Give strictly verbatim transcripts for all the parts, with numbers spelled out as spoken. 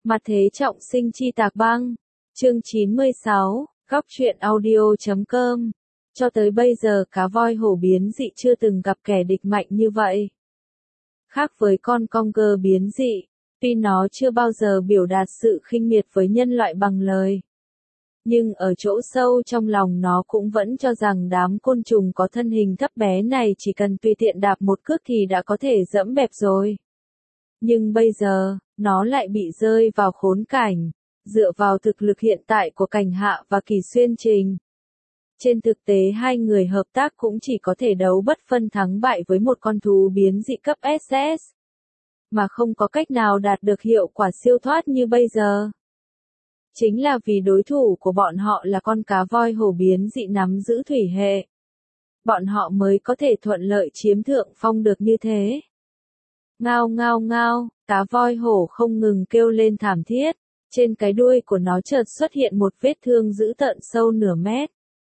Mặt thế trọng sinh chi tạc băng. Chương chín mươi sáu, góc truyện audio.com. Cho tới bây giờ cá voi hổ biến dị chưa từng gặp kẻ địch mạnh như vậy. Khác với con Conger biến dị, tuy nó chưa bao giờ biểu đạt sự khinh miệt với nhân loại bằng lời. Nhưng ở chỗ sâu trong lòng nó cũng vẫn cho rằng đám côn trùng có thân hình thấp bé này chỉ cần tùy tiện đạp một cước thì đã có thể dẫm bẹp rồi. Nhưng bây giờ, nó lại bị rơi vào khốn cảnh, dựa vào thực lực hiện tại của Cảnh Hạ và Kỳ Xuyên Trình. Trên thực tế hai người hợp tác cũng chỉ có thể đấu bất phân thắng bại với một con thú biến dị cấp ét ét, mà không có cách nào đạt được hiệu quả siêu thoát như bây giờ. Chính là vì đối thủ của bọn họ là con cá voi hổ biến dị nắm giữ thủy hệ. Bọn họ mới có thể thuận lợi chiếm thượng phong được như thế. Ngao ngao ngao, cá voi hổ không ngừng kêu lên thảm thiết, trên cái đuôi của nó chợt xuất hiện một vết thương dữ tợn sâu nửa mét.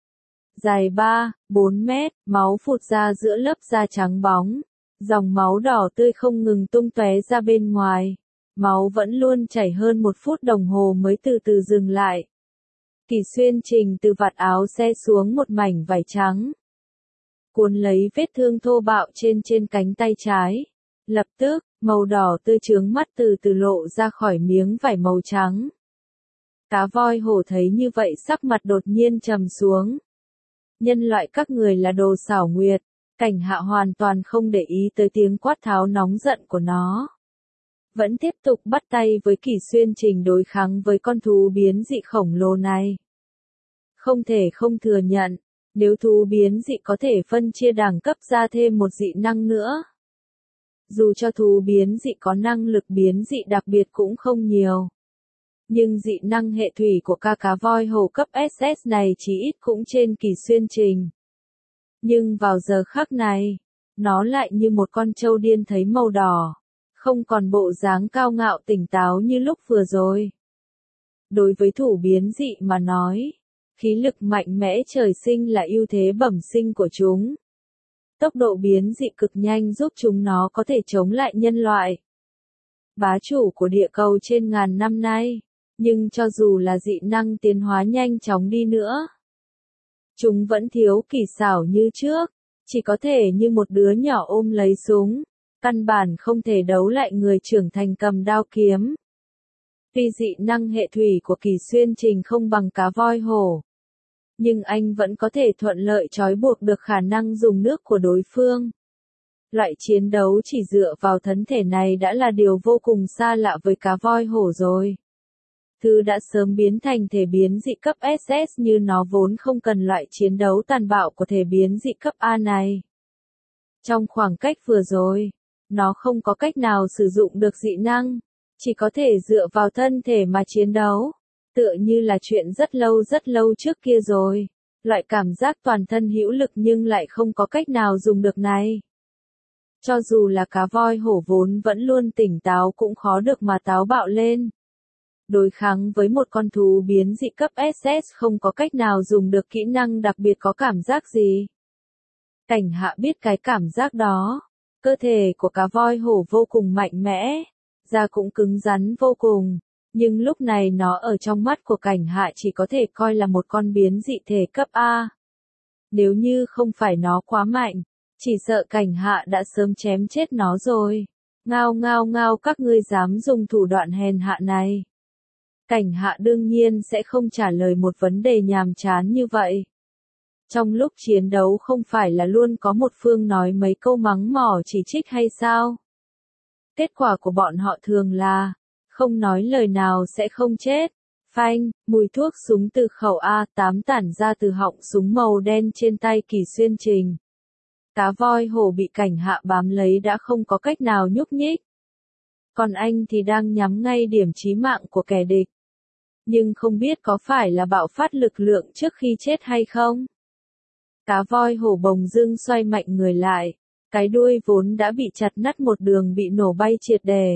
Dài ba, bốn mét, máu phụt ra giữa lớp da trắng bóng, dòng máu đỏ tươi không ngừng tung tóe ra bên ngoài. Máu vẫn luôn chảy hơn một phút đồng hồ mới từ từ dừng lại. Kỳ Xuyên Trình từ vạt áo xe xuống một mảnh vải trắng, cuốn lấy vết thương thô bạo trên trên cánh tay trái. Lập tức, màu đỏ tươi chướng mắt từ từ lộ ra khỏi miếng vải màu trắng. Cá voi hổ thấy như vậy sắc mặt đột nhiên trầm xuống. Nhân loại các người là đồ xảo quyệt. Cảnh Hạ hoàn toàn không để ý tới tiếng quát tháo nóng giận của nó. Vẫn tiếp tục bắt tay với Kỳ Xuyên Trình đối kháng với con thú biến dị khổng lồ này. Không thể không thừa nhận, nếu thú biến dị có thể phân chia đẳng cấp ra thêm một dị năng nữa. Dù cho thú biến dị có năng lực biến dị đặc biệt cũng không nhiều. Nhưng dị năng hệ thủy của ca cá voi hổ cấp ét ét này chỉ ít cũng trên Kỳ Xuyên Trình. Nhưng vào giờ khắc này, nó lại như một con trâu điên thấy màu đỏ, không còn bộ dáng cao ngạo tỉnh táo như lúc vừa rồi. Đối với thủ biến dị mà nói, khí lực mạnh mẽ trời sinh là ưu thế bẩm sinh của chúng. Tốc độ biến dị cực nhanh giúp chúng nó có thể chống lại nhân loại. Bá chủ của địa cầu trên ngàn năm nay, nhưng cho dù là dị năng tiến hóa nhanh chóng đi nữa, chúng vẫn thiếu kỳ xảo như trước, chỉ có thể như một đứa nhỏ ôm lấy súng, căn bản không thể đấu lại người trưởng thành cầm đao kiếm. Tuy dị năng hệ thủy của Kỳ Xuyên Trình không bằng cá voi hổ, nhưng anh vẫn có thể thuận lợi trói buộc được khả năng dùng nước của đối phương. Loại chiến đấu chỉ dựa vào thân thể này đã là điều vô cùng xa lạ với cá voi hổ rồi. Thứ đã sớm biến thành thể biến dị cấp ét ét như nó vốn không cần loại chiến đấu tàn bạo của thể biến dị cấp A này. Trong khoảng cách vừa rồi, nó không có cách nào sử dụng được dị năng, chỉ có thể dựa vào thân thể mà chiến đấu. Tựa như là chuyện rất lâu rất lâu trước kia rồi, loại cảm giác toàn thân hữu lực nhưng lại không có cách nào dùng được này. Cho dù là cá voi hổ vốn vẫn luôn tỉnh táo cũng khó được mà táo bạo lên. Đối kháng với một con thú biến dị cấp ét ét không có cách nào dùng được kỹ năng đặc biệt có cảm giác gì. Cảnh Hạ biết cái cảm giác đó, cơ thể của cá voi hổ vô cùng mạnh mẽ, da cũng cứng rắn vô cùng. Nhưng lúc này nó ở trong mắt của Cảnh Hạ chỉ có thể coi là một con biến dị thể cấp A. Nếu như không phải nó quá mạnh, chỉ sợ Cảnh Hạ đã sớm chém chết nó rồi. Ngao ngao ngao các ngươi dám dùng thủ đoạn hèn hạ này. Cảnh Hạ đương nhiên sẽ không trả lời một vấn đề nhàm chán như vậy. Trong lúc chiến đấu không phải là luôn có một phương nói mấy câu mắng mỏ chỉ trích hay sao? Kết quả của bọn họ thường là không nói lời nào sẽ không chết. Phanh, mùi thuốc súng từ khẩu A tám tản ra từ họng súng màu đen trên tay Kỳ Xuyên Trình. Cá voi hổ bị Cảnh Hạ bám lấy đã không có cách nào nhúc nhích. Còn anh thì đang nhắm ngay điểm chí mạng của kẻ địch. Nhưng không biết có phải là bạo phát lực lượng trước khi chết hay không? Cá voi hổ bồng dưng xoay mạnh người lại. Cái đuôi vốn đã bị chặt nát một đường bị nổ bay triệt đề.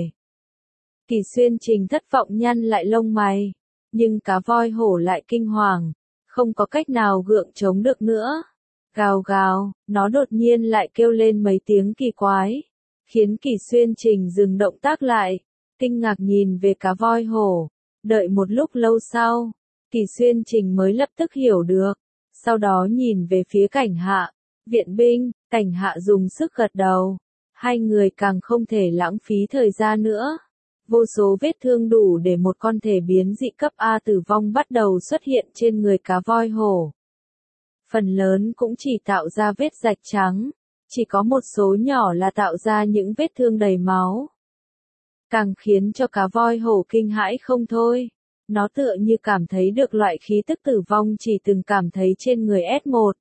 Kỳ Xuyên Trình thất vọng nhăn lại lông mày, nhưng cá voi hổ lại kinh hoàng, không có cách nào gượng chống được nữa. Gào gào, nó đột nhiên lại kêu lên mấy tiếng kỳ quái, khiến Kỳ Xuyên Trình dừng động tác lại. kinh ngạc nhìn về cá voi hổ. Đợi một lúc lâu sau, Kỳ Xuyên Trình mới lập tức hiểu được. Sau đó nhìn về phía Cảnh Hạ. Viện binh, Cảnh Hạ dùng sức gật đầu. Hai người càng không thể lãng phí thời gian nữa. Vô số vết thương đủ để một con thể biến dị cấp A tử vong bắt đầu xuất hiện trên người cá voi hổ. Phần lớn cũng chỉ tạo ra vết rạch trắng, chỉ có một số nhỏ là tạo ra những vết thương đầy máu. Càng khiến cho cá voi hổ kinh hãi không thôi. Nó tựa như cảm thấy được loại khí tức tử vong chỉ từng cảm thấy trên người S một.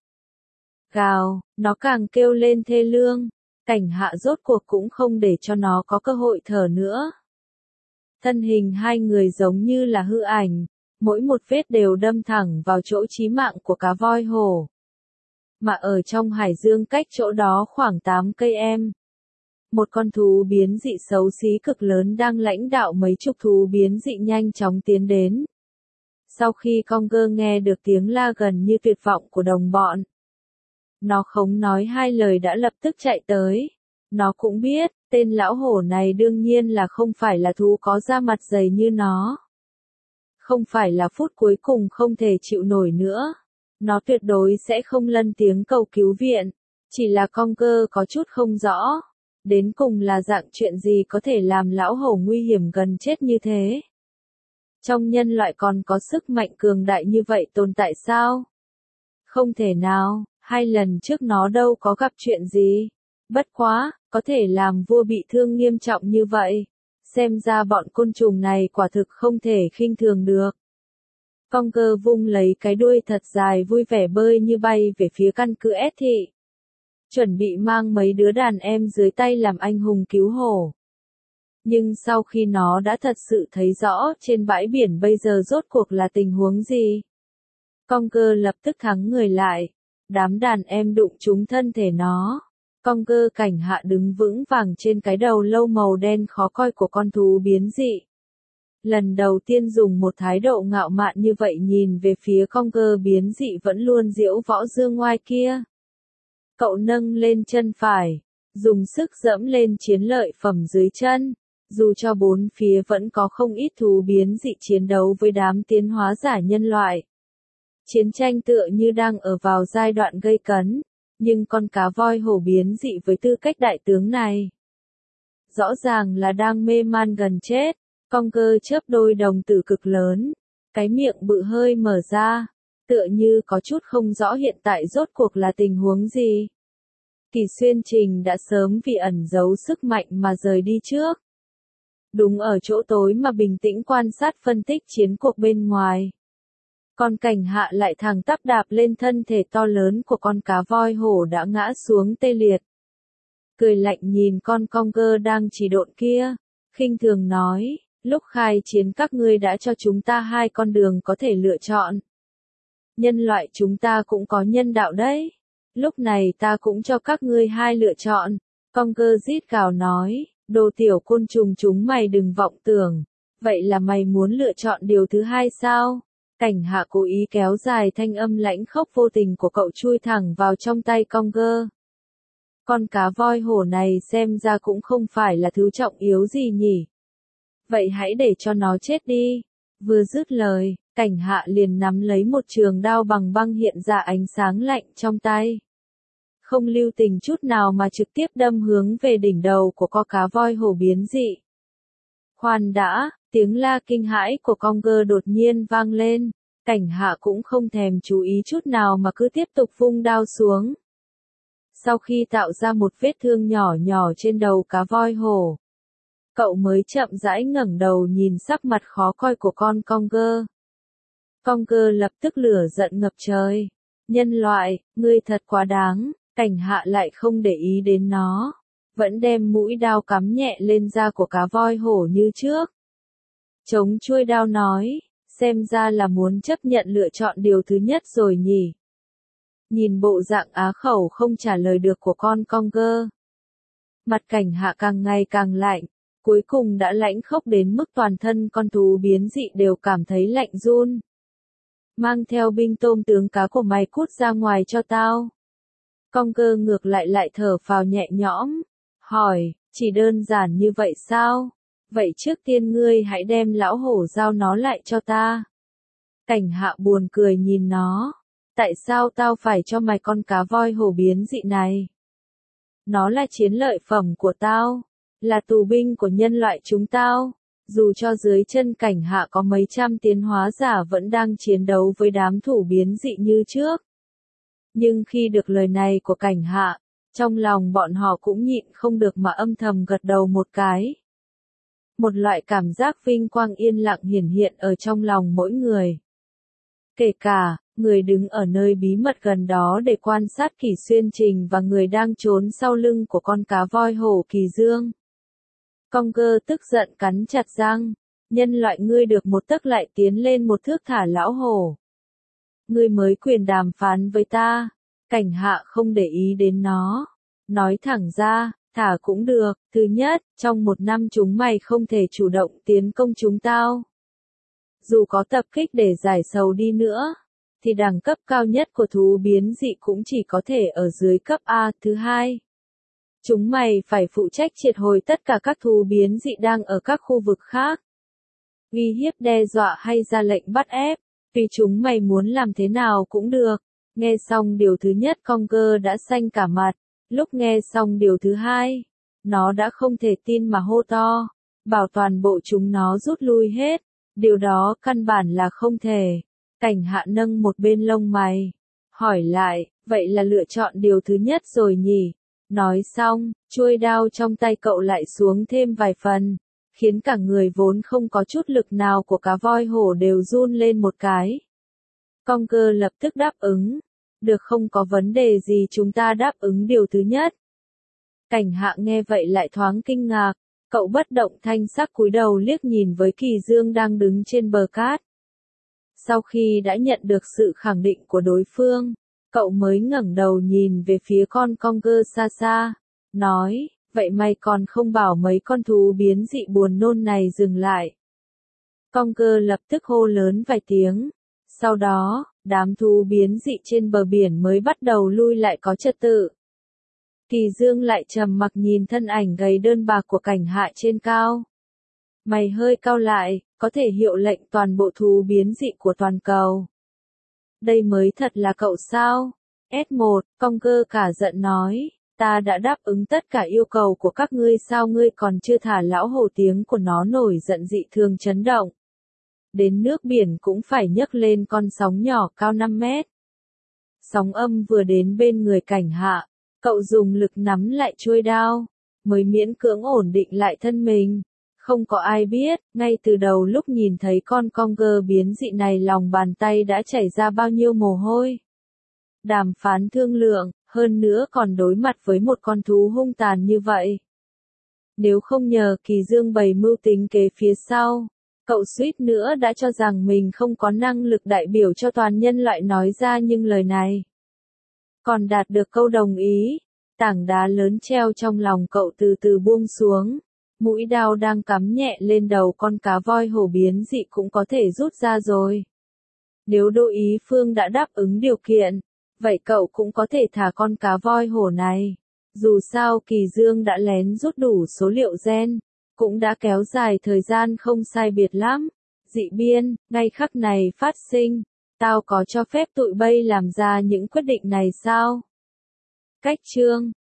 Gào, nó càng kêu lên thê lương. Cảnh Hạ rốt cuộc cũng không để cho nó có cơ hội thở nữa. Thân hình hai người giống như là hư ảnh, mỗi một vết đều đâm thẳng vào chỗ chí mạng của cá voi hổ. Mà ở trong hải dương cách chỗ đó khoảng tám cây em. Một con thú biến dị xấu xí cực lớn đang lãnh đạo mấy chục thú biến dị nhanh chóng tiến đến. Sau khi Conger nghe được tiếng la gần như tuyệt vọng của đồng bọn, nó không nói hai lời đã lập tức chạy tới. Nó cũng biết, tên lão hổ này đương nhiên là không phải là thú có da mặt dày như nó. Không phải là phút cuối cùng không thể chịu nổi nữa. Nó tuyệt đối sẽ không lân tiếng cầu cứu viện. Chỉ là Conger có chút không rõ. Đến cùng là dạng chuyện gì có thể làm lão hổ nguy hiểm gần chết như thế? Trong nhân loại còn có sức mạnh cường đại như vậy tồn tại sao? Không thể nào, hai lần trước nó đâu có gặp chuyện gì. Bất quá, có thể làm vua bị thương nghiêm trọng như vậy. Xem ra bọn côn trùng này quả thực không thể khinh thường được. Conger vung lấy cái đuôi thật dài vui vẻ bơi như bay về phía căn cứ S thị. Chuẩn bị mang mấy đứa đàn em dưới tay làm anh hùng cứu hổ. Nhưng sau khi nó đã thật sự thấy rõ trên bãi biển bây giờ rốt cuộc là tình huống gì, Conger lập tức thắng người lại. Đám đàn em đụng trúng thân thể nó. Conger Cảnh Hạ đứng vững vàng trên cái đầu lâu màu đen khó coi của con thú biến dị. Lần đầu tiên dùng một thái độ ngạo mạn như vậy nhìn về phía Conger biến dị vẫn luôn diễu võ dương ngoai kia. Cậu nâng lên chân phải, dùng sức dẫm lên chiến lợi phẩm dưới chân. Dù cho bốn phía vẫn có không ít thú biến dị chiến đấu với đám tiến hóa giả nhân loại. Chiến tranh tựa như đang ở vào giai đoạn gây cấn, nhưng con cá voi hổ biến dị với tư cách đại tướng này, rõ ràng là đang mê man gần chết. Conger chớp đôi đồng tử cực lớn, cái miệng bự hơi mở ra, tựa như có chút không rõ hiện tại rốt cuộc là tình huống gì. Kỳ Xuyên Trình đã sớm vì ẩn giấu sức mạnh mà rời đi trước. Đúng ở chỗ tối mà bình tĩnh quan sát phân tích chiến cuộc bên ngoài. Con Cảnh Hạ lại thẳng tắp đạp lên thân thể to lớn của con cá voi hổ đã ngã xuống tê liệt. Cười lạnh nhìn con Conger đang chỉ độn kia, khinh thường nói, lúc khai chiến các ngươi đã cho chúng ta hai con đường có thể lựa chọn. Nhân loại chúng ta cũng có nhân đạo đấy. Lúc này ta cũng cho các ngươi hai lựa chọn. Conger rít gào nói, đồ tiểu côn trùng chúng mày đừng vọng tưởng. Vậy là mày muốn lựa chọn điều thứ hai sao? Cảnh Hạ cố ý kéo dài thanh âm lãnh khốc vô tình của cậu chui thẳng vào trong tay Conger. Con cá voi hổ này xem ra cũng không phải là thứ trọng yếu gì nhỉ. Vậy hãy để cho nó chết đi. Vừa dứt lời, Cảnh Hạ liền nắm lấy một trường đao bằng băng hiện ra ánh sáng lạnh trong tay. Không lưu tình chút nào mà trực tiếp đâm hướng về đỉnh đầu của con cá voi hổ biến dị. Khoan đã, tiếng la kinh hãi của Conger đột nhiên vang lên. Cảnh Hạ cũng không thèm chú ý chút nào mà cứ tiếp tục vung đao xuống. Sau khi tạo ra một vết thương nhỏ nhỏ trên đầu cá voi hổ, cậu mới chậm rãi ngẩng đầu nhìn sắc mặt khó coi của con Conger. Conger lập tức lửa giận ngập trời. Nhân loại, ngươi thật quá đáng. Cảnh Hạ lại không để ý đến nó, vẫn đem mũi đao cắm nhẹ lên da của cá voi hổ như trước. Chống chuôi đao nói, xem ra là muốn chấp nhận lựa chọn điều thứ nhất rồi nhỉ. Nhìn bộ dạng á khẩu không trả lời được của con Conger, mặt Cảnh Hạ càng ngày càng lạnh, cuối cùng đã lãnh khốc đến mức toàn thân con thú biến dị đều cảm thấy lạnh run. Mang theo binh tôm tướng cá của mày cút ra ngoài cho tao. Conger ngược lại lại thở phào nhẹ nhõm, hỏi, chỉ đơn giản như vậy sao? Vậy trước tiên ngươi hãy đem lão hổ giao nó lại cho ta. Cảnh Hạ buồn cười nhìn nó. Tại sao tao phải cho mày con cá voi hổ biến dị này? Nó là chiến lợi phẩm của tao, là tù binh của nhân loại chúng tao. Dù cho dưới chân Cảnh Hạ có mấy trăm tiến hóa giả vẫn đang chiến đấu với đám thủ biến dị như trước. Nhưng khi được lời này của Cảnh Hạ, trong lòng bọn họ cũng nhịn không được mà âm thầm gật đầu một cái. Một loại cảm giác vinh quang yên lặng hiển hiện ở trong lòng mỗi người. Kể cả, người đứng ở nơi bí mật gần đó để quan sát Kỷ Xuyên Trình và người đang trốn sau lưng của con cá voi hổ Kỳ Dương. Conger tức giận cắn chặt răng, nhân loại ngươi được một tấc lại tiến lên một thước thả lão hổ. Ngươi mới quyền đàm phán với ta. Cảnh Hạ không để ý đến nó. Nói thẳng ra, thả cũng được, thứ nhất, trong một năm chúng mày không thể chủ động tiến công chúng tao. Dù có tập kích để giải sầu đi nữa, thì đẳng cấp cao nhất của thú biến dị cũng chỉ có thể ở dưới cấp A. Thứ hai, chúng mày phải phụ trách triệt hồi tất cả các thú biến dị đang ở các khu vực khác. Uy hiếp đe dọa hay ra lệnh bắt ép, vì chúng mày muốn làm thế nào cũng được. Nghe xong điều thứ nhất Conger đã xanh cả mặt, lúc nghe xong điều thứ hai, nó đã không thể tin mà hô to, bảo toàn bộ chúng nó rút lui hết, điều đó căn bản là không thể. Cảnh Hạ nâng một bên lông mày, hỏi lại, vậy là lựa chọn điều thứ nhất rồi nhỉ? Nói xong, chuôi đao trong tay cậu lại xuống thêm vài phần, khiến cả người vốn không có chút lực nào của cá voi hổ đều run lên một cái. Conger lập tức đáp ứng, được không có vấn đề gì chúng ta đáp ứng điều thứ nhất. Cảnh Hạ nghe vậy lại thoáng kinh ngạc, cậu bất động thanh sắc cúi đầu liếc nhìn với Kỳ Dương đang đứng trên bờ cát. Sau khi đã nhận được sự khẳng định của đối phương, cậu mới ngẩng đầu nhìn về phía con Conger xa xa, nói, vậy mày còn không bảo mấy con thú biến dị buồn nôn này dừng lại. Conger lập tức hô lớn vài tiếng, sau đó, đám thú biến dị trên bờ biển mới bắt đầu lui lại có trật tự. Kỳ Dương lại trầm mặc nhìn thân ảnh gầy đơn bạc của Cảnh Hạ trên cao. Mày hơi cau lại, có thể hiệu lệnh toàn bộ thú biến dị của toàn cầu. Đây mới thật là cậu sao? S một, Conger cả giận nói, ta đã đáp ứng tất cả yêu cầu của các ngươi sao ngươi còn chưa thả lão hổ, tiếng của nó nổi giận dị thường chấn động. Đến nước biển cũng phải nhấc lên con sóng nhỏ cao năm mét. Sóng âm vừa đến bên người Cảnh Hạ, cậu dùng lực nắm lại chuôi đao, mới miễn cưỡng ổn định lại thân mình. Không có ai biết, ngay từ đầu lúc nhìn thấy con Conger biến dị này lòng bàn tay đã chảy ra bao nhiêu mồ hôi. Đàm phán thương lượng, hơn nữa còn đối mặt với một con thú hung tàn như vậy. Nếu không nhờ Kỳ Dương bày mưu tính kế phía sau, cậu suýt nữa đã cho rằng mình không có năng lực đại biểu cho toàn nhân loại nói ra những lời này. Còn đạt được câu đồng ý, tảng đá lớn treo trong lòng cậu từ từ buông xuống. Mũi đao đang cắm nhẹ lên đầu con cá voi hổ biến dị cũng có thể rút ra rồi. Nếu Đỗ Ý Phương đã đáp ứng điều kiện, vậy cậu cũng có thể thả con cá voi hổ này. Dù sao Kỳ Dương đã lén rút đủ số liệu gen, cũng đã kéo dài thời gian không sai biệt lắm. Dị biên, ngay khắc này phát sinh, tao có cho phép tụi bay làm ra những quyết định này sao? Cách chương